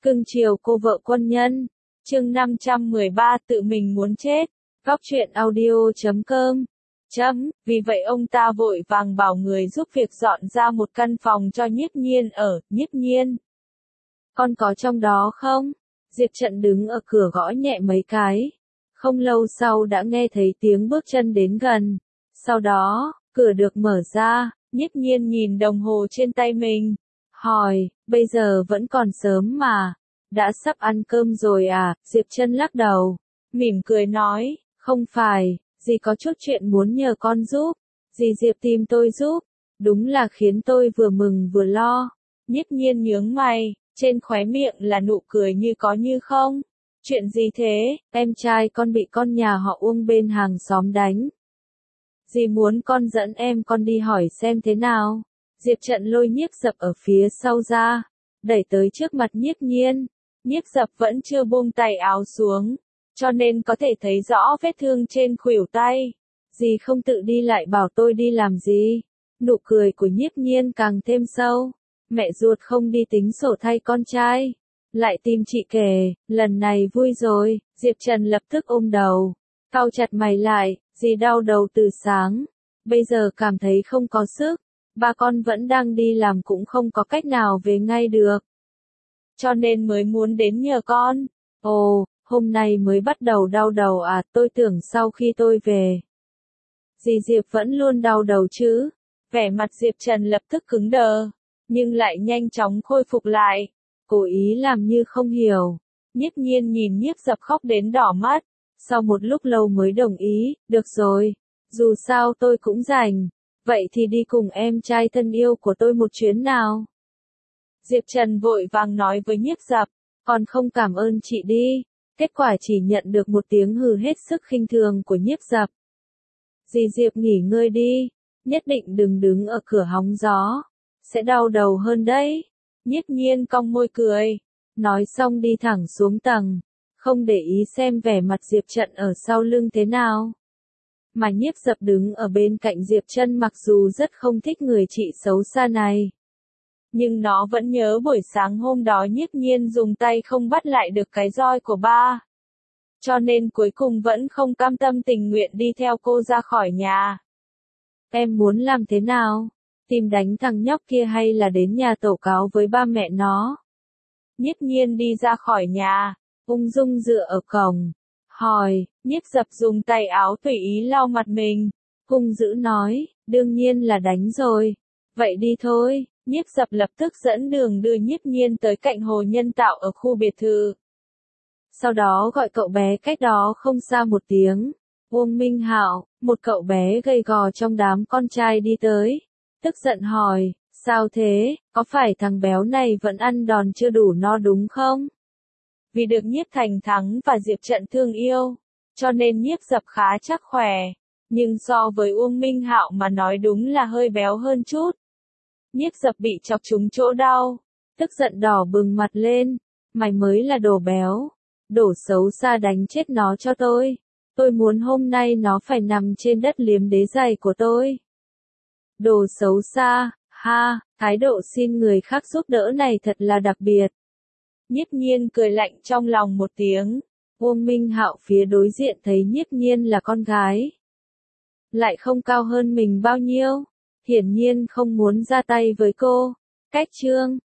Cưng chiều cô vợ quân nhân. Chương 513 tự mình muốn chết. Góc truyện audio.com. Vì vậy ông ta vội vàng bảo người giúp việc dọn ra một căn phòng cho Nhiếp Nhiên ở. Nhiếp Nhiên, con có trong đó không? Diệp Trận đứng ở cửa gõ nhẹ mấy cái. Không lâu sau đã nghe thấy tiếng bước chân đến gần. Sau đó, cửa được mở ra, Nhiếp Nhiên nhìn đồng hồ trên tay mình. Hỏi, bây giờ vẫn còn sớm mà. Đã sắp ăn cơm rồi à? Diệp Chân lắc đầu. Mỉm cười nói, không phải, dì có chút chuyện muốn nhờ con giúp. Dì Diệp tìm tôi giúp. Đúng là khiến tôi vừa mừng vừa lo. Nhiếp Nhiên nhướng mày, trên khóe miệng là nụ cười như có như không. Chuyện gì thế? Em trai con bị con nhà họ Uông bên hàng xóm đánh. Dì muốn con dẫn em con đi hỏi xem thế nào. Diệp Trận lôi Nhiếp Dập ở phía sau ra, đẩy tới trước mặt Nhiếp Nhiên. Nhiếp Dập vẫn chưa buông tay áo xuống, cho nên có thể thấy rõ vết thương trên khuỷu tay. Dì không tự đi lại bảo tôi đi làm gì. Nụ cười của Nhiếp Nhiên càng thêm sâu. Mẹ ruột không đi tính sổ thay con trai, lại tìm chị kể, lần này vui rồi. Diệp Trần lập tức ôm đầu, cau chặt mày lại, dì đau đầu từ sáng, bây giờ cảm thấy không có sức, ba con vẫn đang đi làm cũng không có cách nào về ngay được. Cho nên mới muốn đến nhờ con. Ồ, hôm nay mới bắt đầu đau đầu à, tôi tưởng sau khi tôi về. Dì Diệp vẫn luôn đau đầu chứ? Vẻ mặt Diệp Trần lập tức cứng đờ, nhưng lại nhanh chóng khôi phục lại. Cố ý làm như không hiểu. Nhiếp Nhiên nhìn Nhiếp Dập khóc đến đỏ mắt. Sau một lúc lâu mới đồng ý, được rồi. Dù sao tôi cũng rảnh. Vậy thì đi cùng em trai thân yêu của tôi một chuyến nào. Diệp Trần vội vàng nói với Nhiếp Dập, còn không cảm ơn chị đi. Kết quả chỉ nhận được một tiếng hừ hết sức khinh thường của Nhiếp Dập. Dì Diệp nghỉ ngơi đi. Nhất định đừng đứng ở cửa hóng gió. Sẽ đau đầu hơn đấy. Nhiếp Nhiên cong môi cười. Nói xong đi thẳng xuống tầng. Không để ý xem vẻ mặt Diệp Trận ở sau lưng thế nào. Mà Nhiếp Dập đứng ở bên cạnh Diệp Chân mặc dù rất không thích người chị xấu xa này. Nhưng nó vẫn nhớ buổi sáng hôm đó Nhiếp Nhiên dùng tay không bắt lại được cái roi của ba. Cho nên cuối cùng vẫn không cam tâm tình nguyện đi theo cô ra khỏi nhà. Em muốn làm thế nào? Tìm đánh thằng nhóc kia hay là đến nhà tố cáo với ba mẹ nó? Nhiếp Nhiên đi ra khỏi nhà, ung dung dựa ở cổng. Hỏi, Nhiếp Dập dùng tay áo tùy ý lau mặt mình. Hung dữ nói, đương nhiên là đánh rồi. Vậy đi thôi. Nhiếp Dập lập tức dẫn đường đưa Nhiếp Nhiên tới cạnh hồ nhân tạo ở khu biệt thự. Sau đó gọi cậu bé cách đó không xa một tiếng. Uông Minh Hạo, một cậu bé gầy gò trong đám con trai đi tới. Tức giận hỏi, sao thế, có phải thằng béo này vẫn ăn đòn chưa đủ no đúng không? Vì được Nhiếp Thành thắng và Diệp Trận thương yêu, cho nên Nhiếp Dập khá chắc khỏe. Nhưng so với Uông Minh Hạo mà nói đúng là hơi béo hơn chút. Nhiếp Dập bị chọc trúng chỗ đau, tức giận đỏ bừng mặt lên. Mày mới là đồ béo, đồ xấu xa, đánh chết nó cho tôi. Tôi muốn hôm nay nó phải nằm trên đất liếm đế giày của tôi. Đồ xấu xa, ha, thái độ xin người khác giúp đỡ này thật là đặc biệt. Nhiếp Nhiên cười lạnh trong lòng một tiếng. Uông Minh Hạo phía đối diện thấy Nhiếp Nhiên là con gái, lại không cao hơn mình bao nhiêu, hiển nhiên không muốn ra tay với cô. Cách chương